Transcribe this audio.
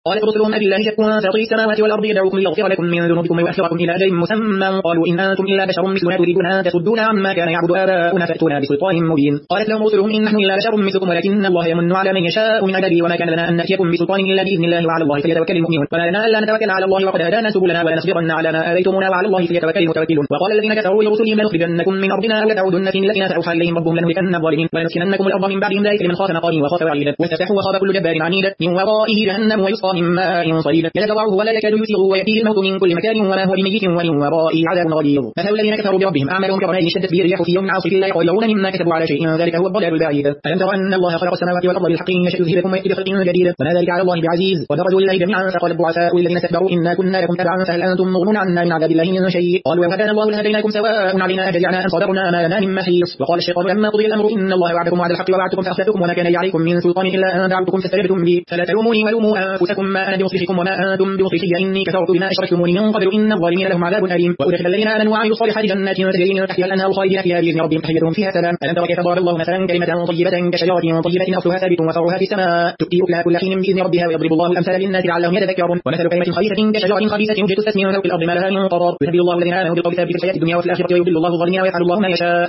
قالت رسلهم أبالله شك فاطر السماوات والأرض يدعوكم ليغفر لكم من ذنوبكم ويؤخركم إلى أجل مسمى قالوا إن أنتم إلا بشر مثلنا تريدون أن تصدونا عما كان يعبد آباؤنا فأتونا بسلطان مبين. قالت لهم رسلهم إن نحن إلا بشر مثلكم ولكن الله يمن على من يشاء من عباده وما كان لنا أن نأتيكم بسلطان إلا بإذن الله وعلى الله فليتوكل المؤمنون. وما لنا ألا نتوكل على الله وقد هدانا سبلنا ولنصبرن على ما آذيتمونا وعلى الله فليتوكل المتوكلون. وقال الذين كفروا لرسلهم لنخرجنكم من أرضنا أو لتعودن في ملتنا فأوحى إليهم ربهم لنهلكن الظالمين ولنسكننكم الأرض من بعدهم ذلك لمن خاف مقامي وخاف وعيدا. واستفتحوا وخاب كل جبار عنيد من ورائه جهنم ويسقى من ماء صديد يتضرعه ولا يكاد يسيغه ويأتيه الموت من كل مكان وما هو بميت ومن ورائه عذاب غليظ. مثل الذين كفروا بربهم أعمالهم كرماد اشتدت به الرياح في يوم عاصف لا يقدرون مما كسبوا على شيء ذلك هو الضلال البعيد. ألم ترى أن الله خلق السماوات والأرض بالحق إن يشأ يذهبكم ويأتي بخلق جديد وما ذلك على الله بعزيز. وبرزوا لله جميعا فقال الضعفاء الذين استكبروا إنا كنا لكم تبعا فهل أنتم مغنون عنا من عذاب الله من شيء قالوا لو هدانا الله لهديناكم سواء علينا أجزعنا أن صدقنا ما لنا من محيص. وقال الشيطان لما قضي الأمر إن الله وعدكم وعد الحق ووعدتكم فأخلفتكم وما كان لي عليكم من سلطان إلا أن دعوتكم فاستجبتم لي فلا تلوموني ولوموا أنفسكم ما أنا بمصرخكم وما أنتم بمصرخي إني كفرت بما أشركتموني من قبل إن الظالمين لهم عذاب أليم. وأدخل الذين آمنوا وعملوا الصالحات جنات تجري من تحتها الأنهار خالدين فيها بإذن ربهم تحيتهم فيها سلام. ألم تر كيف ضرب الله مثلا كلمة طيبة كشجرة طيبة أصلها ثابت وفرعها في السماء تؤتي أكلها كل حين بإذن ربها ويضرب الله الأمثال للناس لعلهم يتذكرون. ومثل كلمة خبيثة كشجرة خبيثة يوجد تسمين في الأرض ما لها من قرار يهدي الله الذين آمنوا بالقول الثابت في الحياة الدنيا وفي الآخرة ويضل الله الظالمين ويفعل الله ما يشاء.